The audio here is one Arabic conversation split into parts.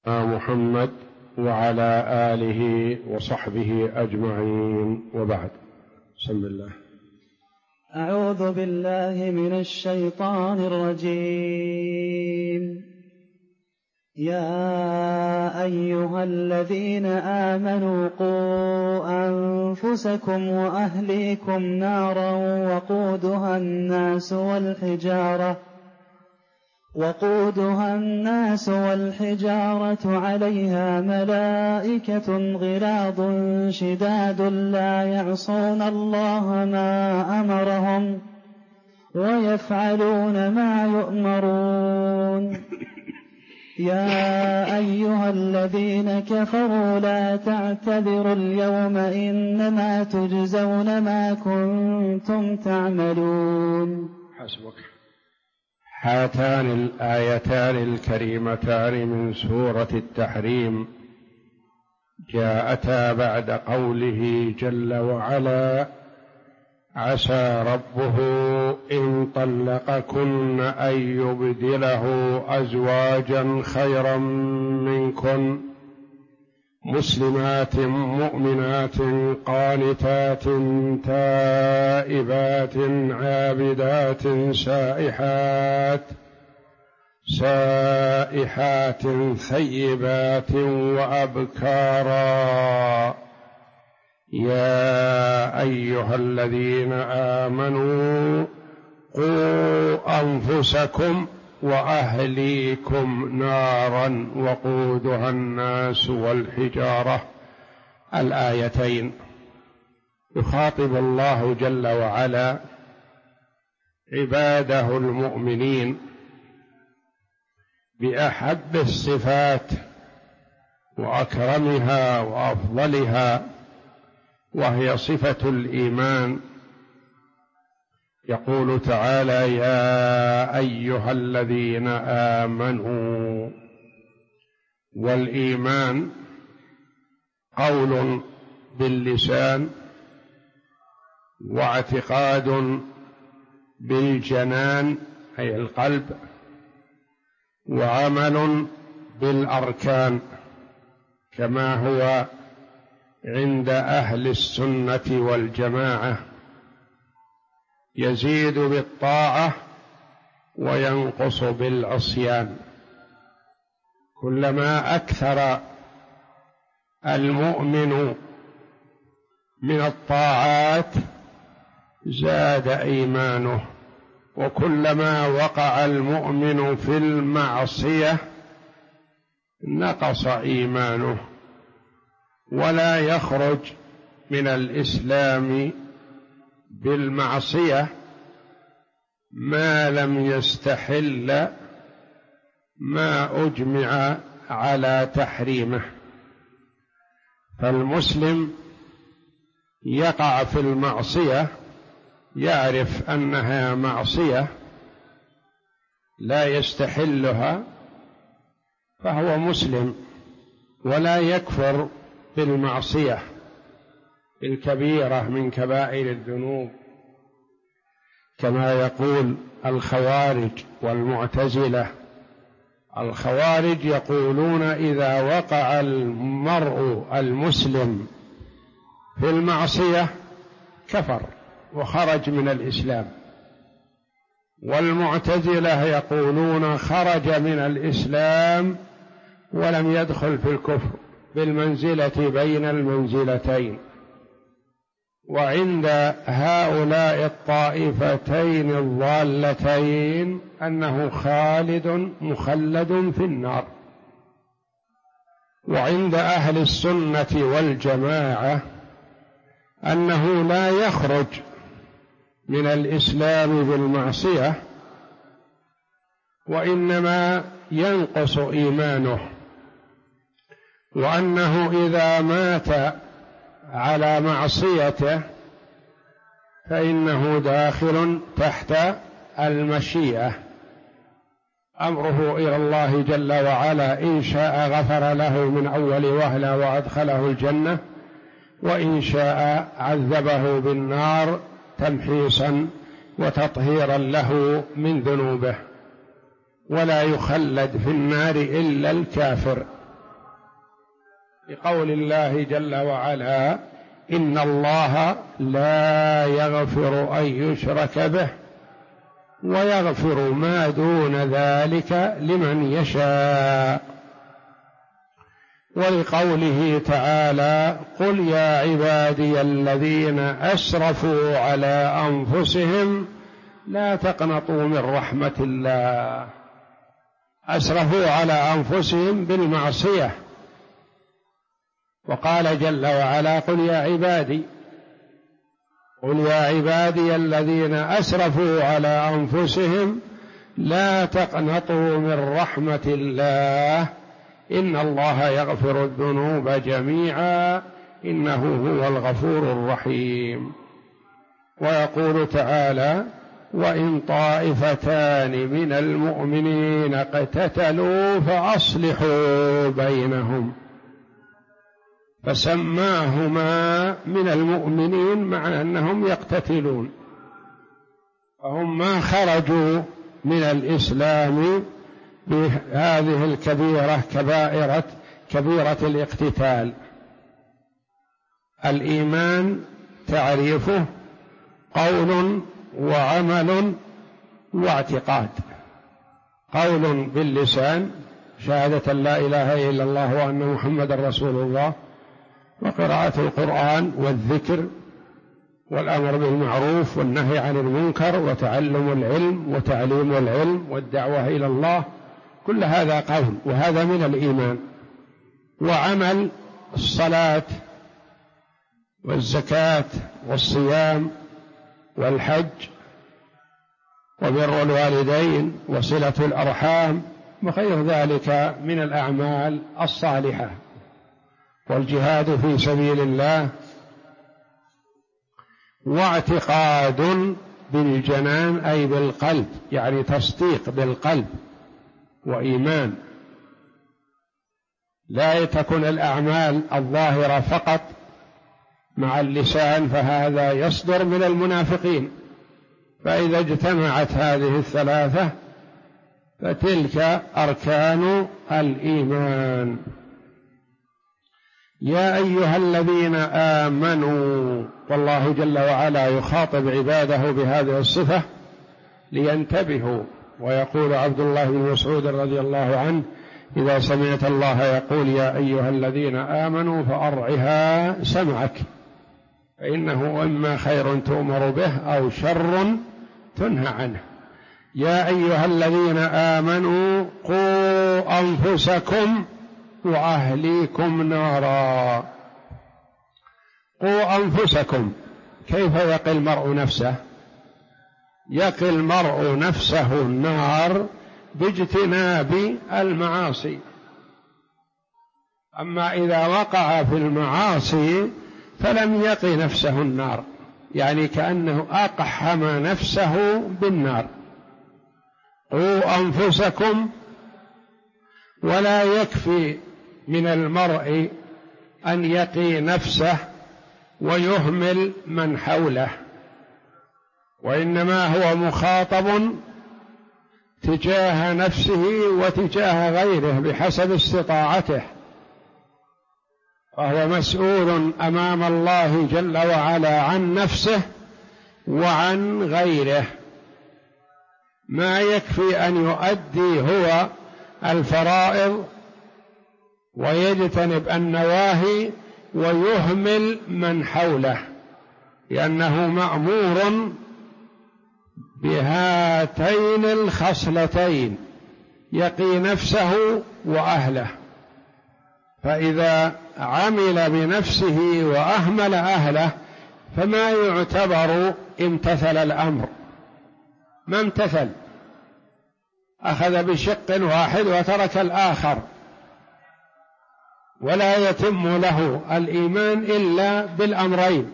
محمد وعلى آله وصحبه أجمعين، وبعد. بسم الله. أعوذ بالله من الشيطان الرجيم. يا أيها الذين آمنوا قوا أنفسكم وأهليكم نارا وقودها الناس والحجارة عليها ملائكة غلاظ شداد لا يعصون الله ما أمرهم ويفعلون ما يؤمرون. يا أيها الذين كفروا لا تعتذروا اليوم إنما تجزون ما كنتم تعملون. حسبك. هاتان الآيتان الكريمتان من سورة التحريم جاءتا بعد قوله جل وعلا: عسى ربه إن طلقكن أن يبدله أزواجا خيرا منكن مسلمات مؤمنات قانتات تائبات عابدات سائحات ثيبات وأبكارا. يا أيها الذين آمنوا قوا أنفسكم وأهليكم نارا وقودها الناس والحجارة. الآيتين يخاطب الله جل وعلا عباده المؤمنين بأحب الصفات وأكرمها وأفضلها، وهي صفة الإيمان. يقول تعالى: يا أيها الذين آمنوا. والإيمان قول باللسان واعتقاد بالجنان أي القلب، وعمل بالأركان كما هو عند أهل السنة والجماعة. يزيد بالطاعة وينقص بالعصيان. كلما أكثر المؤمن من الطاعات زاد إيمانه، وكلما وقع المؤمن في المعصية نقص إيمانه. ولا يخرج من الإسلام بالمعصية ما لم يستحل ما أجمع على تحريمه. فالمسلم يقع في المعصية يعرف أنها معصية لا يستحلها فهو مسلم، ولا يكفر بالمعصية الكبيرة من كبائر الذنوب، كما يقول الخوارج والمعتزلة. الخوارج يقولون إذا وقع المرء المسلم في المعصية كفر وخرج من الإسلام، والمعتزلة يقولون خرج من الإسلام ولم يدخل في الكفر، بالمنزلة بين المنزلتين. وعند هؤلاء الطائفتين الضالتين أنه مخلد في النار. وعند أهل السنة والجماعة أنه لا يخرج من الإسلام بالمعصية، وإنما ينقص إيمانه، وأنه إذا مات على معصيته فإنه داخل تحت المشيئة، أمره إلى الله جل وعلا. إن شاء غفر له من أول وهلة وأدخله الجنة، وإن شاء عذبه بالنار تمحيصا وتطهيرا له من ذنوبه. ولا يخلد في النار إلا الكافر لقول الله جل وعلا: إن الله لا يغفر أن يشرك به ويغفر ما دون ذلك لمن يشاء. ولقوله تعالى: قل يا عبادي الذين أسرفوا على أنفسهم لا تقنطوا من رحمة الله. أسرفوا على أنفسهم بالمعصية. وقال جل وعلا: قل يا عبادي الذين أسرفوا على أنفسهم لا تقنطوا من رحمة الله إن الله يغفر الذنوب جميعا إنه هو الغفور الرحيم. ويقول تعالى: وإن طائفتان من المؤمنين اقتتلوا فأصلحوا بينهم. فسماهما من المؤمنين مع أنهم يقتتلون، فهم ما خرجوا من الإسلام بهذه الكبيرة كبيرة الاقتتال. الإيمان تعريفه قول وعمل واعتقاد. قول باللسان شهادة لا إله إلا الله وأن محمد رسول الله، وقراءة القرآن والذكر والأمر بالمعروف والنهي عن المنكر وتعلم العلم وتعليم العلم والدعوة إلى الله، كل هذا قول وهذا من الإيمان. وعمل الصلاة والزكاة والصيام والحج وبر الوالدين وصلة الأرحام وغير ذلك من الأعمال الصالحة، والجهاد في سبيل الله. واعتقاد بالجنان أي بالقلب، يعني تصديق بالقلب وإيمان. لا تكن الأعمال الظاهرة فقط مع اللسان، فهذا يصدر من المنافقين. فإذا اجتمعت هذه الثلاثة فتلك أركان الإيمان. يا أيها الذين آمنوا، والله جل وعلا يخاطب عباده بهذه الصفة لينتبهوا. ويقول عبد الله بن مسعود رضي الله عنه: إذا سمعت الله يقول يا أيها الذين آمنوا فأرعها سمعك، فإنه إما خير تؤمر به أو شر تنهى عنه. يا أيها الذين آمنوا قوا أنفسكم وأهليكم نارا. قوا أنفسكم، كيف يقي المرء نفسه؟ يقي المرء نفسه النار باجتناب المعاصي. أما إذا وقع في المعاصي فلم يقي نفسه النار، يعني كأنه أقحم نفسه بالنار. قوا أنفسكم. ولا يكفي من المرء أن يقي نفسه ويهمل من حوله، وإنما هو مخاطب تجاه نفسه وتجاه غيره بحسب استطاعته، فهو مسؤول أمام الله جل وعلا عن نفسه وعن غيره. ما يكفي أن يؤدي هو الفرائض ويجتنب النواهي ويهمل من حوله، لأنه مأمور بهاتين الخصلتين: يقي نفسه وأهله. فإذا عمل بنفسه وأهمل أهله فما يعتبر امتثل الأمر، ما امتثل، أخذ بشق واحد وترك الآخر، ولا يتم له الإيمان إلا بالأمرين.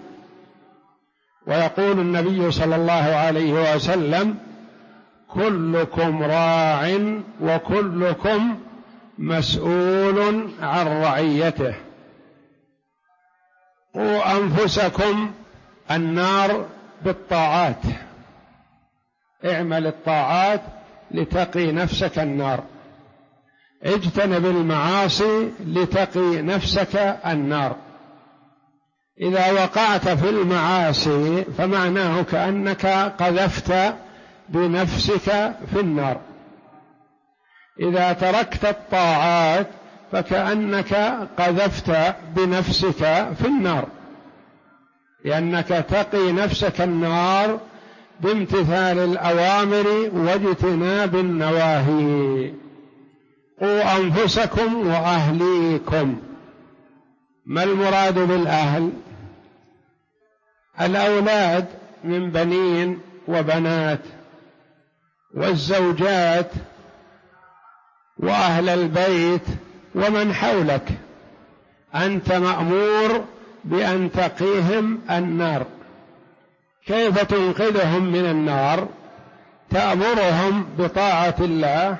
ويقول النبي صلى الله عليه وسلم: كلكم راع وكلكم مسؤول عن رعيته. قوا أنفسكم النار بالطاعات، اعمل الطاعات لتقي نفسك النار. اجتنب المعاصي لتقي نفسك النار. إذا وقعت في المعاصي فمعناه كأنك قذفت بنفسك في النار. إذا تركت الطاعات فكأنك قذفت بنفسك في النار، لأنك تقي نفسك النار بامتثال الأوامر واجتناب النواهي. قوا أنفسكم وأهليكم. ما المراد بالأهل؟ الأولاد من بنين وبنات، والزوجات، وأهل البيت، ومن حولك. أنت مأمور بأن تقيهم النار. كيف تنقذهم من النار؟ تأمرهم بطاعة الله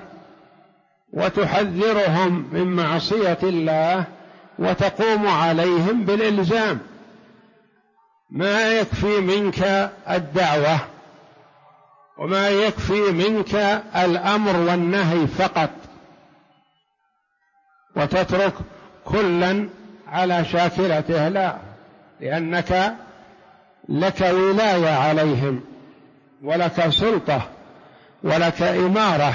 وتحذرهم من معصية الله وتقوم عليهم بالإلزام. ما يكفي منك الدعوة وما يكفي منك الأمر والنهي فقط، وتترك كلا على شاكلته، لا، لأنك لك ولاية عليهم ولك سلطة ولك إمارة.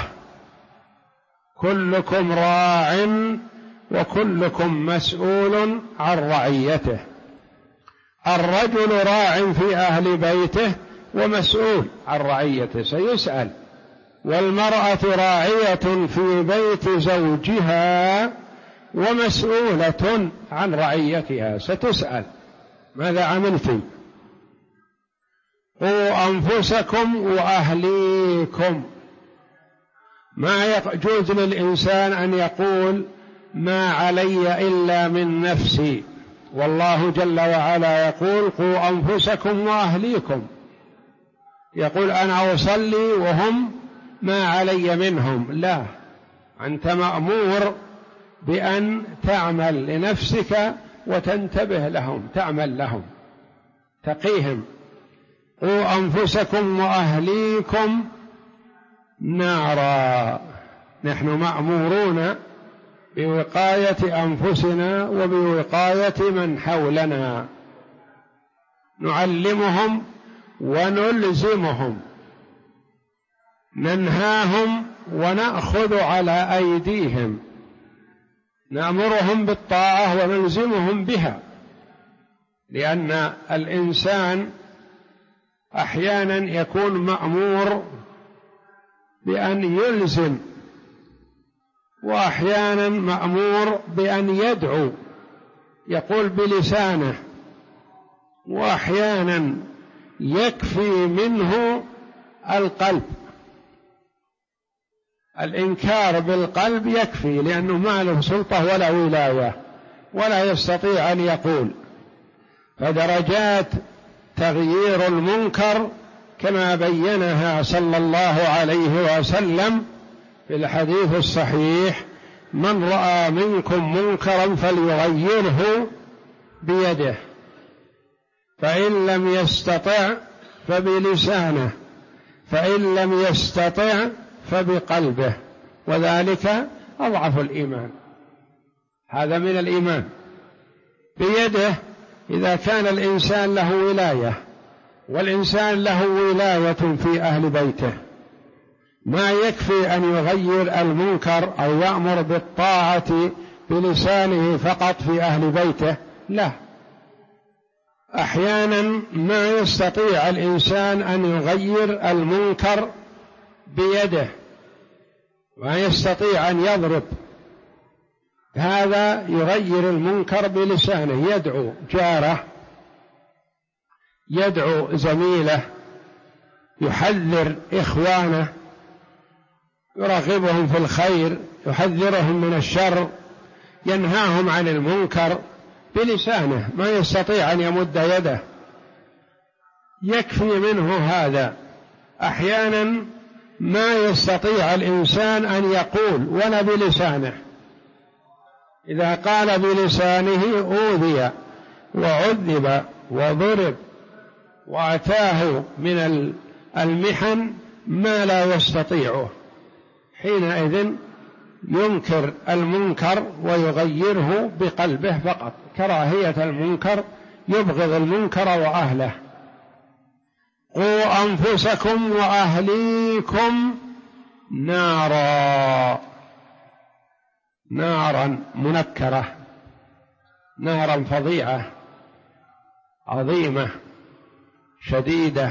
كلكم راع وكلكم مسؤول عن رعيته. الرجل راع في أهل بيته ومسؤول عن رعيته، سيسأل. والمرأة راعية في بيت زوجها ومسؤولة عن رعيتها، ستسأل ماذا عملت؟ قوا أنفسكم وأهليكم. ما يجوز للإنسان أن يقول ما علي إلا من نفسي، والله جل وعلا يقول قوا أنفسكم وأهليكم. يقول أنا أصلي وهم ما علي منهم، لا، أنت مأمور بأن تعمل لنفسك وتنتبه لهم، تعمل لهم، تقيهم. قوا أنفسكم وأهليكم نارا. نحن مأمورون بوقاية أنفسنا وبوقاية من حولنا، نعلمهم ونلزمهم، ننهاهم ونأخذ على أيديهم، نأمرهم بالطاعة ونلزمهم بها. لأن الإنسان أحيانا يكون مأمور بأن يلزم، وأحيانا مأمور بأن يدعو، يقول بلسانه، وأحيانا يكفي منه القلب. الإنكار بالقلب يكفي، لأنه ما له سلطة ولا ولاية ولا يستطيع أن يقول. فدرجات تغيير المنكر كما بينها صلى الله عليه وسلم في الحديث الصحيح: من رأى منكم منكرا فليغيره بيده، فإن لم يستطع فبلسانه، فإن لم يستطع فبقلبه، وذلك أضعف الإيمان. هذا من الإيمان. بيده إذا كان الإنسان له ولاية، والإنسان له ولاية في أهل بيته، ما يكفي أن يغير المنكر أو يأمر بالطاعة بلسانه فقط في أهل بيته، لا، أحيانا ما يستطيع الإنسان أن يغير المنكر بيده، ما يستطيع أن يضرب، هذا يغير المنكر بلسانه، يدعو جاره، يدعو زميله، يحذر إخوانه، يرغبهم في الخير، يحذرهم من الشر، ينهاهم عن المنكر بلسانه، ما يستطيع أن يمد يده، يكفي منه هذا. أحيانا ما يستطيع الإنسان أن يقول ولا بلسانه، إذا قال بلسانه أوذي وعذب وضرب وأتاه من المحن ما لا يستطيعه، حينئذ ينكر المنكر ويغيره بقلبه فقط، كراهية المنكر، يبغض المنكر وأهله. قوا أنفسكم وأهليكم نارا، نارا منكرة، نارا فظيعة عظيمة شديدة،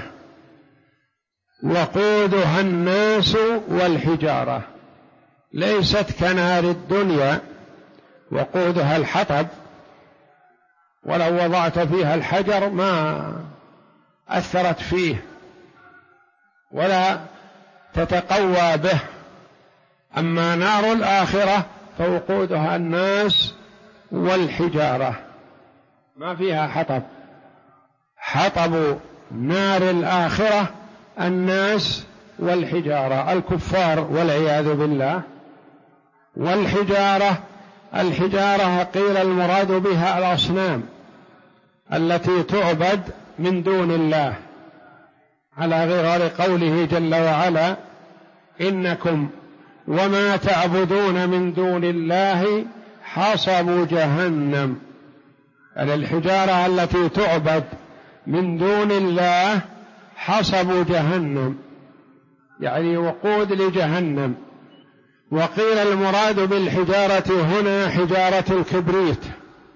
وقودها الناس والحجارة، ليست كنار الدنيا وقودها الحطب، ولو وضعت فيها الحجر ما أثرت فيه ولا تتقوى به. أما نار الآخرة فوقودها الناس والحجارة، ما فيها حطب. حطب نار الآخرة الناس والحجارة، الكفار والعياذ بالله. والحجارة، الحجارة قيل المراد بها الأصنام التي تعبد من دون الله، على غير قوله جل وعلا: إنكم وما تعبدون من دون الله حصب جهنم. الحجارة التي تعبد من دون الله حصب جهنم، يعني وقود لجهنم. وقيل المراد بالحجارة هنا حجارة الكبريت،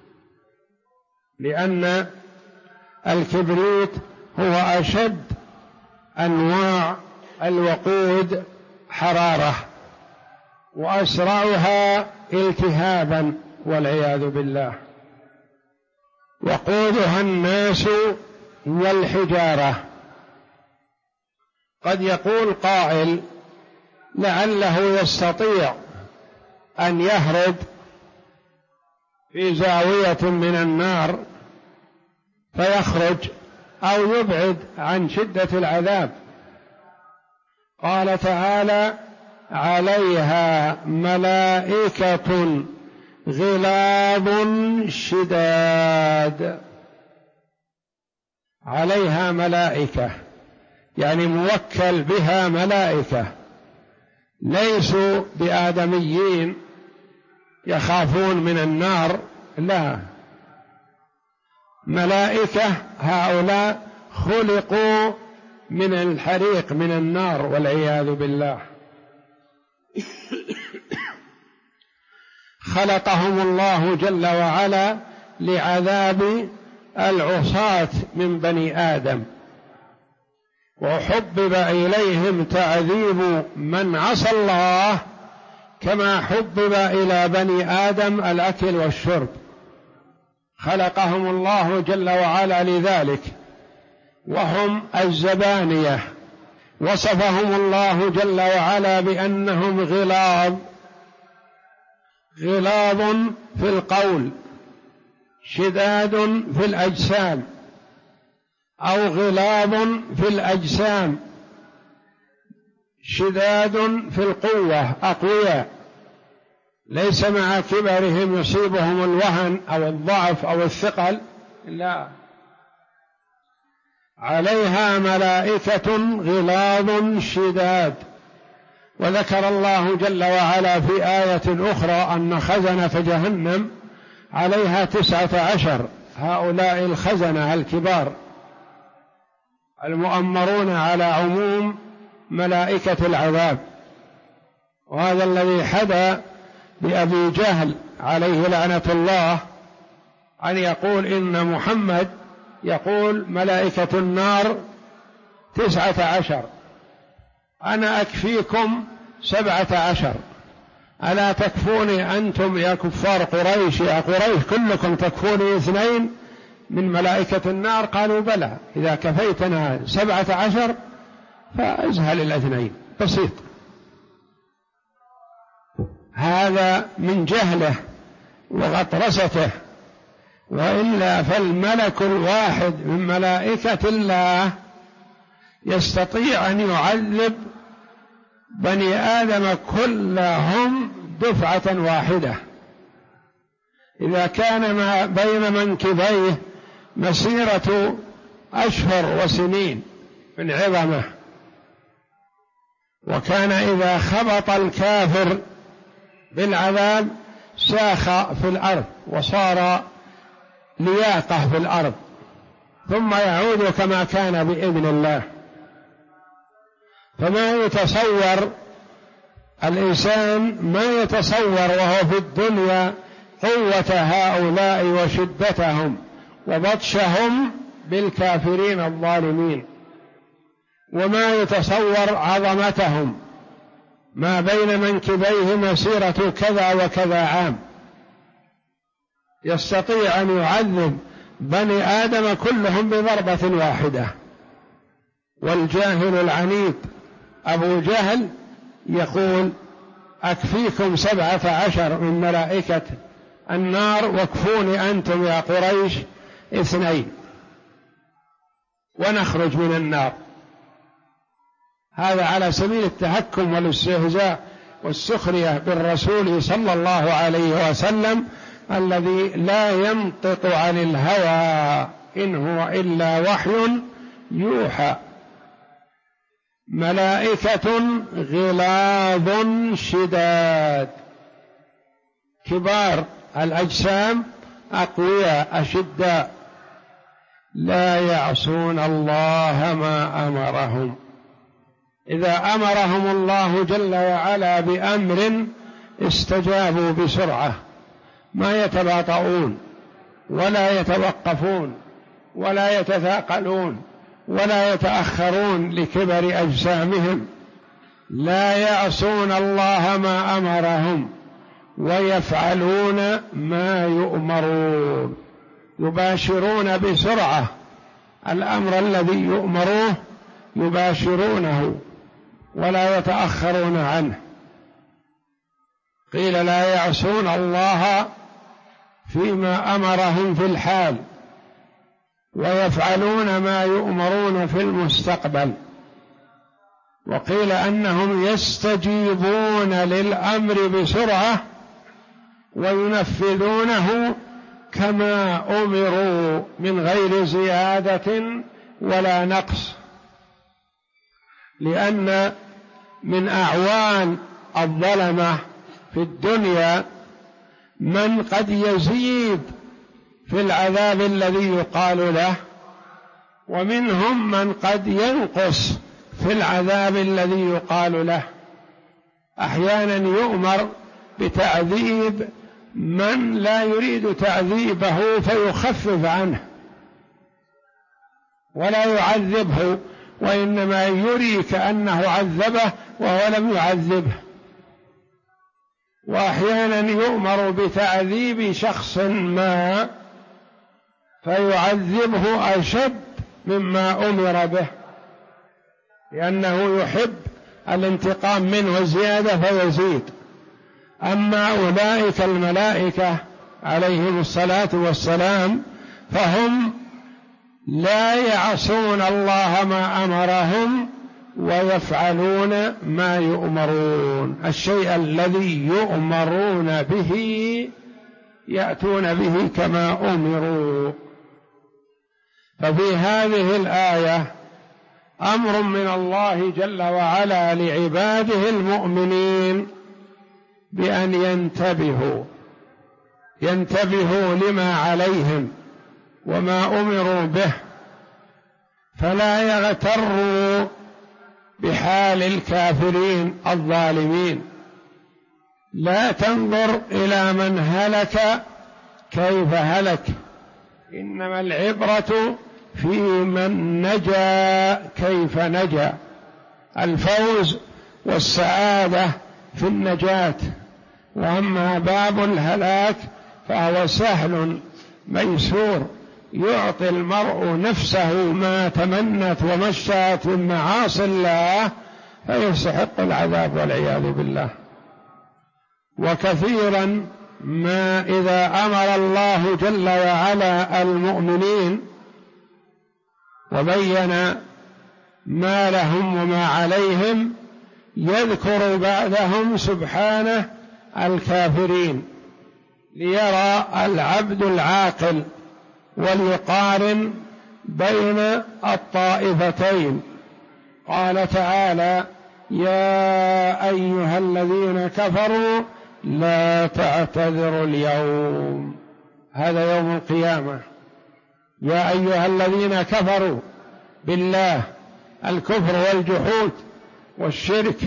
لأن الكبريت هو أشد أنواع الوقود حرارة وأسرعها التهابا والعياذ بالله. وقودها الناس والحجارة. قد يقول قائل: لعله يستطيع أن يهرب في زاوية من النار فيخرج أو يبعد عن شدة العذاب. قال تعالى: عليها ملائكة غلاظ شداد. عليها ملائكة يعني موكل بها ملائكة، ليسوا بآدميين يخافون من النار، لا، ملائكة هؤلاء خلقوا من الحريق، من النار والعياذ بالله. خلقهم الله جل وعلا لعذاب العصاة من بني آدم، وحبب إليهم تعذيب من عصى الله كما حبب إلى بني آدم الأكل والشرب. خلقهم الله جل وعلا لذلك، وهم الزبانية. وصفهم الله جل وعلا بأنهم غلاظ، غلاظ في القول، شداد في الأجسام، أو غلاظ في الأجسام، شداد في القوة، أقوياء، ليس مع كبرهم يصيبهم الوهن أو الضعف أو الثقل، لا، عليها ملائكة غلاظ شداد. وذكر الله جل وعلا في آية أخرى أن خزنة جهنم عليها 19، هؤلاء الخزنة الكبار المؤمرون على عموم ملائكة العذاب. وهذا الذي حدا بأبي جهل عليه لعنة الله أن يقول إن محمد يقول ملائكة النار 19، أنا أكفيكم 17، ألا تكفوني أنتم يا كفار قريش، يا قريش كلكم تكفوني 2 من ملائكة النار؟ قالوا بلى، إذا كفيتنا 17 فازهل 2، بسيط. هذا من جهله وغطرسته، وإلا فالملك الواحد من ملائكة الله يستطيع أن يعذب بني آدم كلهم دفعة واحدة، إذا كان ما بين منكبيه مسيرة أشهر وسنين من عظمه. وكان إذا خبط الكافر بالعذاب ساخ في الأرض وصار لياقة في الأرض، ثم يعود كما كان بإذن الله. فما يتصور الإنسان، ما يتصور وهو في الدنيا قوة هؤلاء وشدتهم وبطشهم بالكافرين الظالمين، وما يتصور عظمتهم، ما بين منكبيه مسيرة كذا وكذا عام، يستطيع أن يعذب بني آدم كلهم بضربة واحدة. والجاهل العنيد أبو جهل يقول: أكفيكم 17 من ملائكة النار، واكفوني أنتم يا قريش 2 ونخرج من النار. هذا على سبيل التهكم والاستهزاء والسخرية بالرسول صلى الله عليه وسلم، الذي لا ينطق عن الهوى إن هو إلا وحي يوحى. ملائكة غلاظ شداد، كبار الأجسام، أقوياء أشداء، لا يعصون الله ما أمرهم. إذا أمرهم الله جل وعلا بأمر استجابوا بسرعة، ما يتباطؤون ولا يتوقفون ولا يتثاقلون ولا يتأخرون لكبر أجسامهم. لا يعصون الله ما أمرهم ويفعلون ما يؤمرون، يباشرون بسرعة الأمر الذي يؤمروه، يباشرونه ولا يتأخرون عنه. قيل: لا يعصون الله فيما أمرهم في الحال، ويفعلون ما يؤمرون في المستقبل. وقيل أنهم يستجيبون للأمر بسرعة وينفذونه كما أمروا من غير زيادة ولا نقص، لأن من أعوان الظلمة في الدنيا من قد يزيد في العذاب الذي يقال له، ومنهم من قد ينقص في العذاب الذي يقال له. أحيانا يؤمر بتعذيب من لا يريد تعذيبه فيخفف عنه ولا يعذبه، وإنما يري كأنه عذبه وهو لم يعذبه. وأحيانا يؤمر بتعذيب شخص ما فيعذبه أشد مما أمر به، لأنه يحب الانتقام منه زيادة فيزيد. أما أولئك الملائكة عليهم الصلاة والسلام فهم لا يعصون الله ما أمرهم ويفعلون ما يؤمرون، الشيء الذي يؤمرون به يأتون به كما أمروا. ففي هذه الآية أمر من الله جل وعلا لعباده المؤمنين بأن ينتبهوا لما عليهم وما أمروا به، فلا يغتروا بحال الكافرين الظالمين. لا تنظر إلى من هلك كيف هلك، إنما العبرة في من نجا كيف نجا. الفوز والسعادة في النجاة، وأما باب الهلاك فهو سهل ميسور، يعطي المرء نفسه ما تمنت وما اشتهت من معاصي الله فيستحق العذاب والعياذ بالله. وكثيرا ما إذا أمر الله جل وعلا المؤمنين وبين ما لهم وما عليهم يذكر بعدهم سبحانه الكافرين، ليرى العبد العاقل وليقارن بين الطائفتين. قال تعالى: يا أيها الذين كفروا لا تعتذروا اليوم، هذا يوم القيامة. يا أيها الذين كفروا بالله، الكفر والجحود والشرك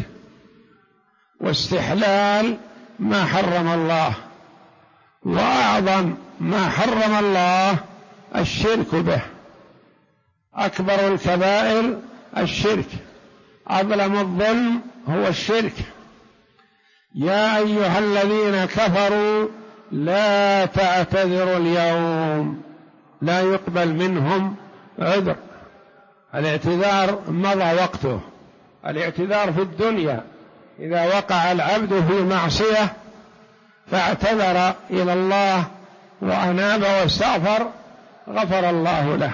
واستحلال ما حرم الله، وأعظم ما حرم الله الشرك به، أكبر الكبائر الشرك، أظلم الظلم هو الشرك. يا أيها الذين كفروا لا تعتذروا اليوم، لا يقبل منهم عذر. الاعتذار مضى وقته، الاعتذار في الدنيا إذا وقع العبد في معصية فاعتذر إلى الله وأناب واستغفر غفر الله له.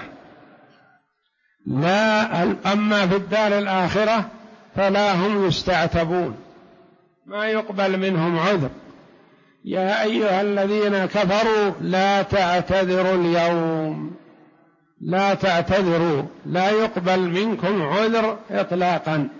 لا، أما في الدار الآخرة فلا هم يستعتبون، ما يقبل منهم عذر. يا أيها الذين كفروا لا تعتذروا اليوم، لا تعتذروا، لا يقبل منكم عذر إطلاقا،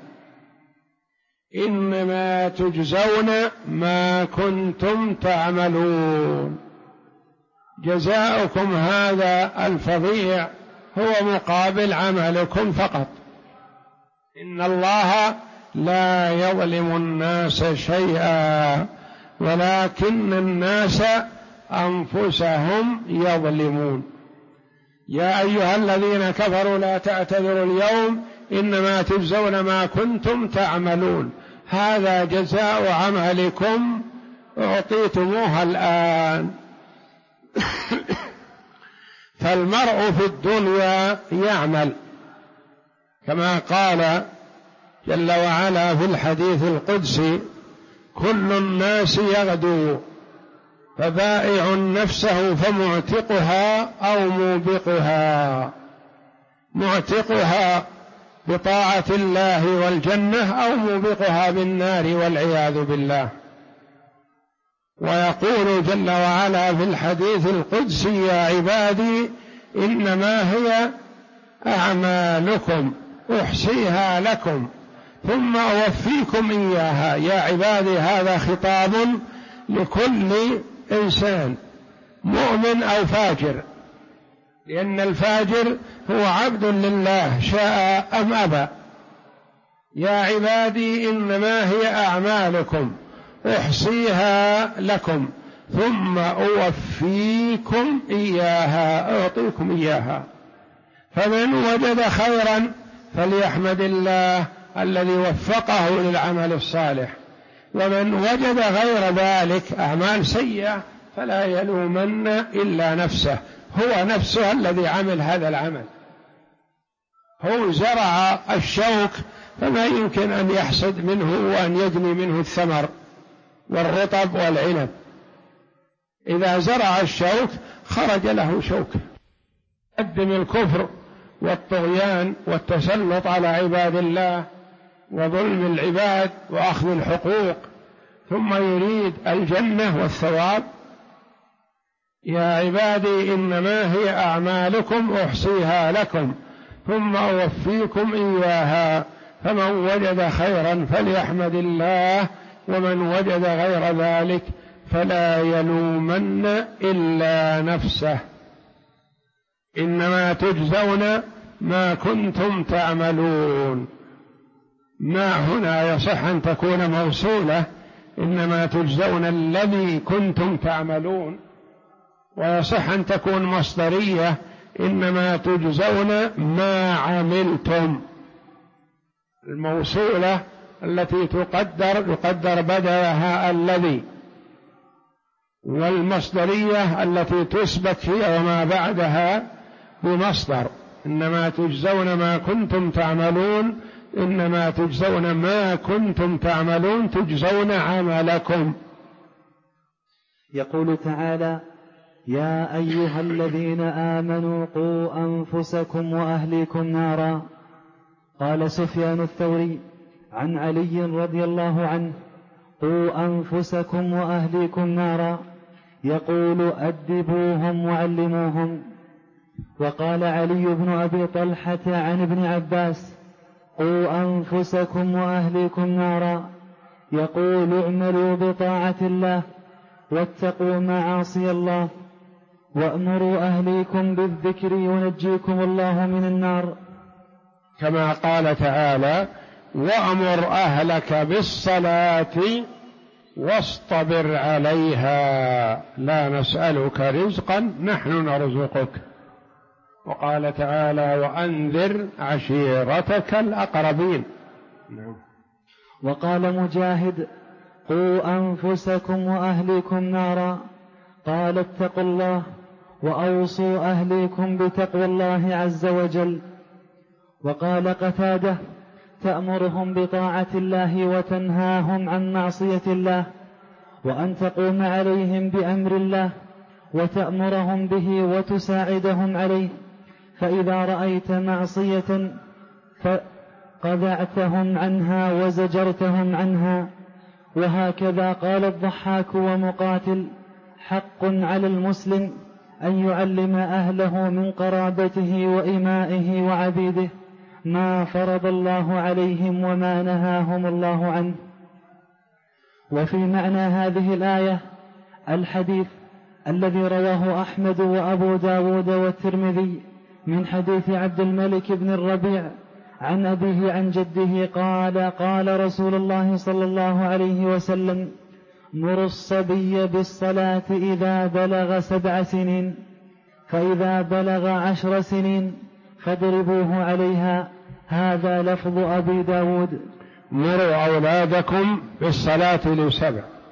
إنما تجزون ما كنتم تعملون. جزاؤكم هذا الفظيع هو مقابل عملكم فقط. إن الله لا يظلم الناس شيئا ولكن الناس أنفسهم يظلمون. يا أيها الذين كفروا لا تعتذروا اليوم إنما تجزون ما كنتم تعملون، هذا جزاء عملكم أعطيتموها الآن. فالمرء في الدنيا يعمل كما قال جل وعلا في الحديث القدسي: كل الناس يغدو فبائع نفسه فمعتقها أو موبقها، معتقها بطاعة الله والجنة أو موبقها بالنار والعياذ بالله. ويقول جل وعلا في الحديث القدسي: يا عبادي إنما هي أعمالكم أحصيها لكم ثم أوفيكم إياها. يا عبادي هذا خطاب لكل إنسان مؤمن أو فاجر، لأن الفاجر هو عبد لله شاء أم أبى. يا عبادي إنما هي أعمالكم أحصيها لكم ثم أوفيكم إياها، أعطيكم إياها. فمن وجد خيرا فليحمد الله الذي وفقه للعمل الصالح، ومن وجد غير ذلك أعمال سيئة فلا يلومن إلا نفسه، هو نفسه الذي عمل هذا العمل. هو زرع الشوك فما يمكن أن يحصد منه وأن يجني منه الثمر والرطب والعنب. إذا زرع الشوك خرج له شوك. قدم الكفر والطغيان والتسلط على عباد الله وظلم العباد وأخذ الحقوق، ثم يريد الجنة والثواب. يا عبادي إنما هي أعمالكم أحصيها لكم ثم أوفيكم إياها، فمن وجد خيرا فليحمد الله ومن وجد غير ذلك فلا يلومن إلا نفسه. إنما تجزون ما كنتم تعملون. ما هنا يصح أن تكون موصولة، إنما تجزون الذي كنتم تعملون، ويصح أن تكون مصدرية، إنما تجزون ما عملتم. الموصولة التي يقدر بدلها الذي، والمصدرية التي تثبت هي وما بعدها بمصدر. إنما تجزون ما كنتم تعملون، إنما تجزون ما كنتم تعملون، تجزون عملكم. يقول تعالى: يا أيها الذين آمنوا قوا أنفسكم وأهليكم نارا. قال سفيان الثوري عن علي رضي الله عنه: قوا أنفسكم وأهليكم نارا، يقول أدبوهم وعلموهم. وقال علي بن أبي طلحة عن ابن عباس: قوا أنفسكم وأهليكم نارا، يقول اعملوا بطاعة الله واتقوا معاصي الله وأمروا أهليكم بالذكر ينجيكم الله من النار، كما قال تعالى: وأمر أهلك بالصلاة واصطبر عليها لا نسألك رزقا نحن نرزقك. وقال تعالى: وأنذر عشيرتك الأقربين. وقال مجاهد: قوا أنفسكم وأهليكم نارا. قال: اتقوا الله وأوصوا أهليكم بتقوى الله عز وجل. وقال قتادة: تأمرهم بطاعة الله وتنهاهم عن معصية الله، وأن تقوم عليهم بأمر الله وتأمرهم به وتساعدهم عليه، فإذا رأيت معصية فقذعتهم عنها وزجرتهم عنها. وهكذا قال الضحاك ومقاتل: حق على المسلم أن يعلم أهله من قرابته وإمائه وعبيده ما فرض الله عليهم وما نهاهم الله عنه. وفي معنى هذه الآية الحديث الذي رواه أحمد وأبو داود والترمذي من حديث عبد الملك بن الربيع عن أبيه عن جده قال: قال رسول الله صلى الله عليه وسلم: مروا الصبي بالصلاة إذا بلغ 7 سنين، فإذا بلغ 10 سنين فاضربوه عليها. هذا لفظ أبي داود. مروا أولادكم بالصلاة ل7.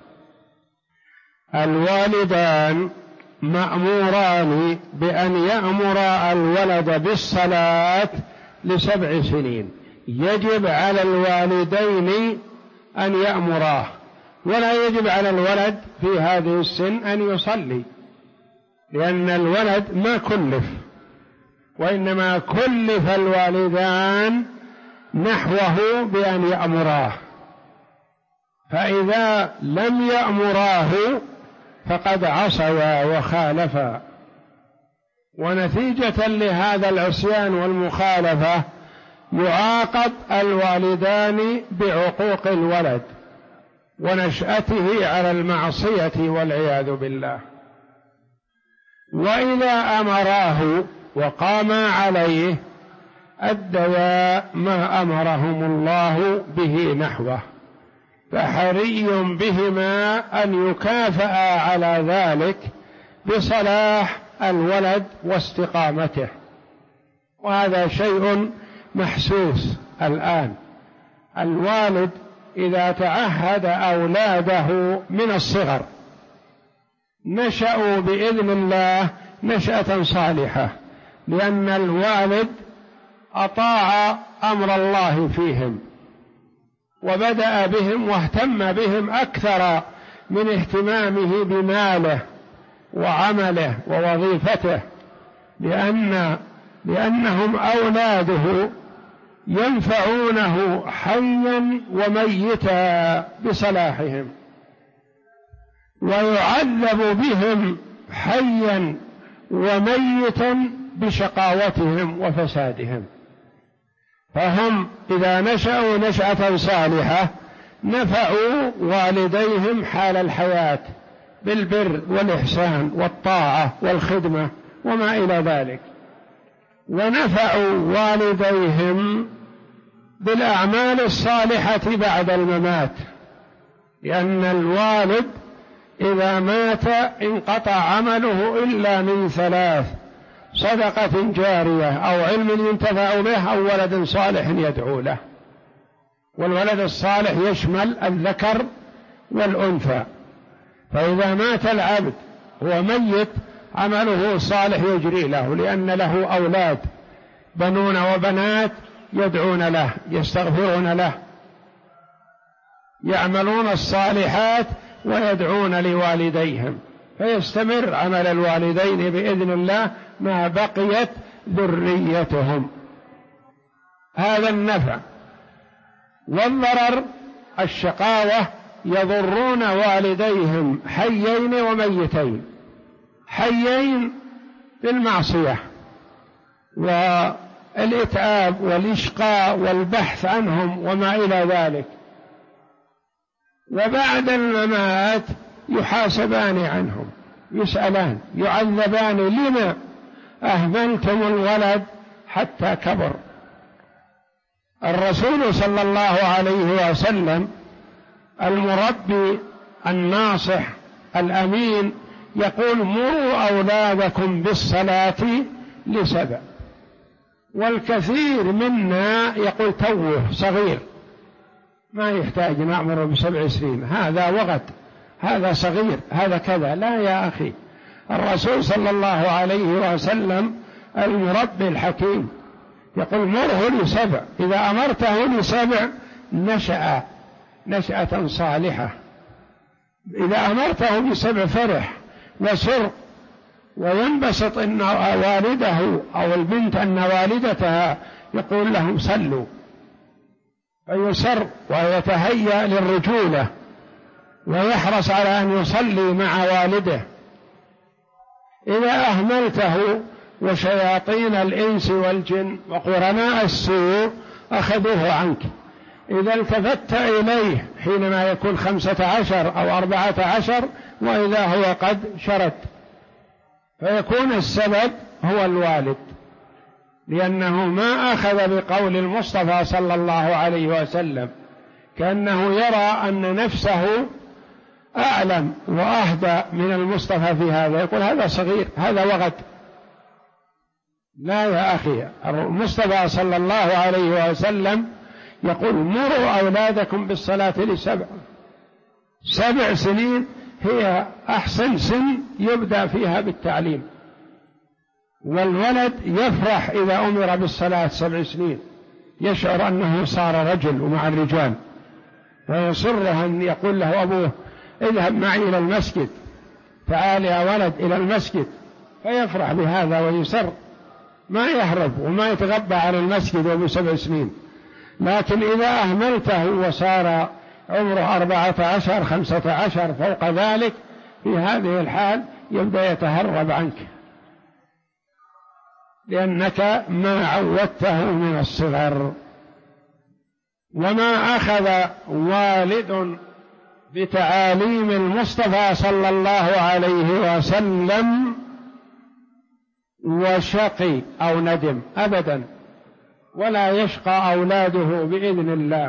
الوالدان مأموران بأن يأمر الولد بالصلاة ل7 سنين. يجب على الوالدين أن يأمراه، ولا يجب على الولد في هذه السن أن يصلي، لأن الولد ما كلف، وإنما كلف الوالدان نحوه بأن يأمراه، فإذا لم يأمراه فقد عصيا وخالفا. ونتيجة لهذا العصيان والمخالفة يعاقب الوالدان بعقوق الولد ونشأته على المعصية والعياذ بالله. وإذا أمراه وقاما عليه أديا ما أمرهم الله به نحوه، فحري بهما أن يكافأ على ذلك بصلاح الولد واستقامته. وهذا شيء محسوس الآن. الوالد إذا تعهد أولاده من الصغر نشأوا بإذن الله نشأة صالحة، لأن الوالد أطاع أمر الله فيهم وبدأ بهم واهتم بهم أكثر من اهتمامه بماله وعمله ووظيفته، لأنهم أولاده ينفعونه حيا وميتا بصلاحهم، ويعذب بهم حيا وميتا بشقاوتهم وفسادهم. فهم إذا نشأوا نشأة صالحة نفعوا والديهم حال الحياة بالبر والإحسان والطاعة والخدمة وما إلى ذلك، ونفعوا والديهم بالأعمال الصالحة بعد الممات، لأن الوالد إذا مات انقطع عمله إلا من 3: صدقة جارية أو علم ينتفع به أو ولد صالح يدعو له. والولد الصالح يشمل الذكر والأنثى، فإذا مات العبد هو ميت عمله صالح يجري له، لأن له أولاد بنون وبنات يدعون له يستغفرون له يعملون الصالحات ويدعون لوالديهم، فيستمر عمل الوالدين بإذن الله ما بقيت ذريتهم. هذا النفع. والضرر الشقاوة، يضرون والديهم حيين وميتين: حيين بالمعصية والإتعاب والإشقاء والبحث عنهم وما إلى ذلك، وبعد الممات يحاسبان عنهم، يسألان، يعذبان: لما أهملتم الولد حتى كبر؟ الرسول صلى الله عليه وسلم المربي الناصح الأمين يقول: مروا أولادكم بالصلاة ل7. والكثير منا يقول: توه صغير ما يحتاج نأمر ب7 سنين، هذا وغد، هذا صغير، هذا كذا. لا يا أخي، الرسول صلى الله عليه وسلم المربي الحكيم يقول: مره ل7. إذا أمرته ل7 نشأ نشأة صالحة، إذا أمرته ب7 فرح وسر وينبسط أن والده أو البنت أن والدتها يقول لهم صلوا، فيسر ويتهيأ للرجولة ويحرص على أن يصلي مع والده. إذا أهملته وشياطين الإنس والجن وقرناء السوء أخذوه عنك، إذا التفت إليه حينما يكون 15 أو 14 وإذا هو قد شرد، فيكون السبب هو الوالد، لأنه ما أخذ بقول المصطفى صلى الله عليه وسلم، كأنه يرى أن نفسه أعلم وأهدى من المصطفى في هذا، يقول: هذا صغير، هذا وغد. لا يا أخي، المصطفى صلى الله عليه وسلم يقول: مروا أولادكم بالصلاة ل7. 7 سنين هي أحسن سن يبدأ فيها بالتعليم، والولد يفرح إذا أمر بالصلاة 7 سنين، يشعر أنه صار رجل ومع الرجال، ويصره أن يقول له أبوه: اذهب معي إلى المسجد، تعال يا ولد إلى المسجد، فيفرح بهذا ويسر، ما يهرب وما يتغبى على المسجد وهو 7 سنين. لكن إذا أهملته وصار عمره 14 15 فوق ذلك، في هذه الحال يبدأ يتهرب عنك، لأنك ما عودته من الصغر. وما أخذ والد بتعاليم المصطفى صلى الله عليه وسلم وشقي أو ندم أبدا، ولا يشقى أولاده بإذن الله،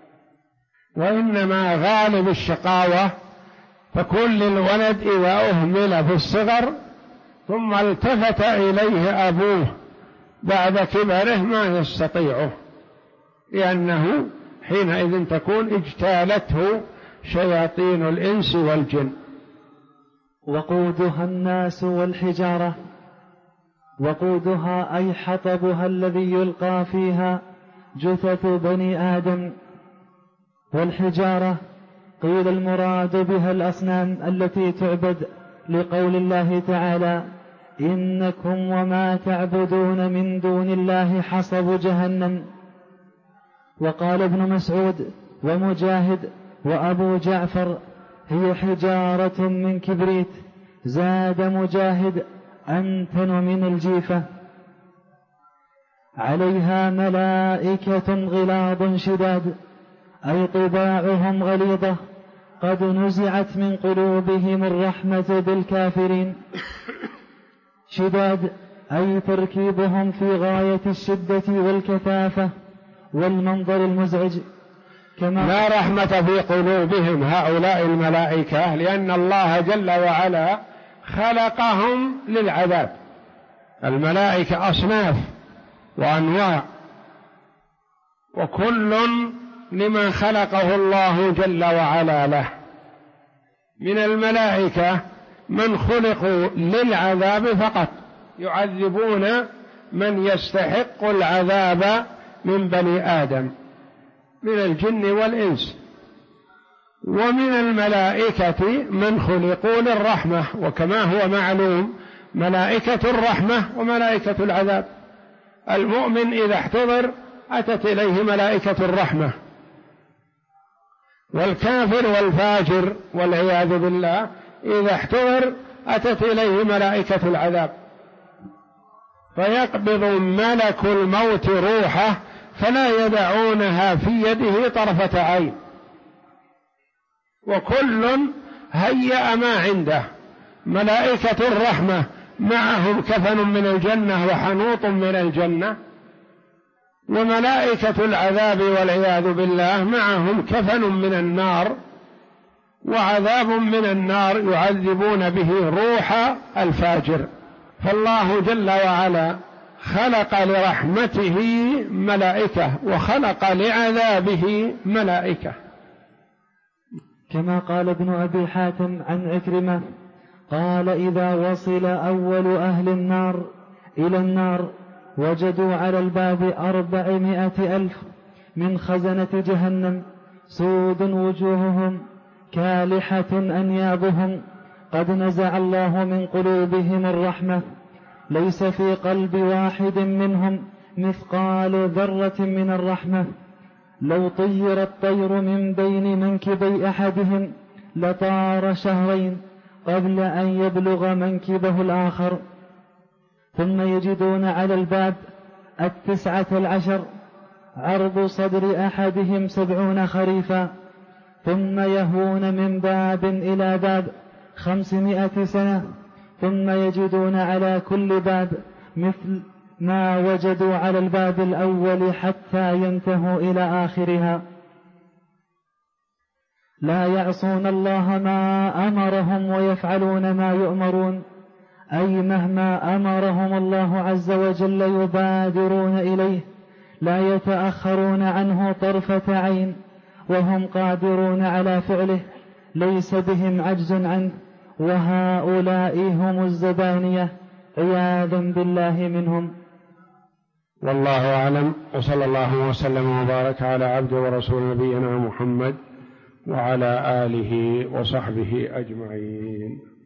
وإنما غالب الشقاوة تكون للولد إذا أهمل في الصغر ثم التفت إليه أبوه بعد كبره ما يستطيعه، لأنه حينئذ تكون اجتالته شياطين الإنس والجن. وقودها الناس والحجارة. وقودها أي حطبها الذي يلقى فيها جثث بني آدم. والحجارة قيل المراد بها الأصنام التي تعبد، لقول الله تعالى: إنكم وما تعبدون من دون الله حصب جهنم. وقال ابن مسعود ومجاهد وأبو جعفر: هي حجارة من كبريت. زاد مجاهد: أنتن من الجيفة. عليها ملائكة غلاظ شداد، أي طباعهم غليظة، قد نزعت من قلوبهم الرحمة بالكافرين. شداد أي تركيبهم في غاية الشدة والكثافة والمنظر المزعج. كما لا رحمة في قلوبهم هؤلاء الملائكة، لأن الله جل وعلا خلقهم للعذاب. الملائكة أصناف وأنواع، وكل لما خلقه الله جل وعلا له. من الملائكة من خلقوا للعذاب فقط، يعذبون من يستحق العذاب من بني آدم من الجن والإنس. ومن الملائكة من خلقوا للرحمة، وكما هو معلوم ملائكة الرحمة وملائكة العذاب. المؤمن إذا احتضر أتت إليه ملائكة الرحمة، والكافر والفاجر والعياذ بالله إذا احتضر أتت إليه ملائكة العذاب، فيقبض ملك الموت روحه فلا يدعونها في يده طرفة عين، وكل هيأ ما عنده. ملائكة الرحمة معهم كفن من الجنة وحنوط من الجنة، وملائكة العذاب والعياذ بالله معهم كفن من النار وعذاب من النار يعذبون به روح الفاجر. فالله جل وعلا خلق لرحمته ملائكة وخلق لعذابه ملائكة. كما قال ابن أبي حاتم عن عكرمة قال: إذا وصل أول أهل النار إلى النار وجدوا على الباب 400,000 من خزنة جهنم سود وجوههم كالحة أنيابهم، قد نزع الله من قلوبهم الرحمة، ليس في قلب واحد منهم مثقال ذرة من الرحمة، لو طير الطير من بين منكبي أحدهم لطار شهرين قبل أن يبلغ منكبه الآخر. ثم يجدون على الباب 19 عرض صدر أحدهم 70 خريفا، ثم يهون من باب إلى باب 500 سنة، ثم يجدون على كل باب مثل ما وجدوا على الباب الأول حتى ينتهوا إلى آخرها، لا يعصون الله ما أمرهم ويفعلون ما يؤمرون، أي مهما أمرهم الله عز وجل يبادرون إليه، لا يتأخرون عنه طرفة عين، وهم قادرون على فعله، ليس بهم عجز عنه، وهؤلاء هم الزبانية عياذا بالله منهم. والله أعلم، وصلى الله وسلم وبارك على عبده ورسول نبينا محمد وعلى آله وصحبه أجمعين.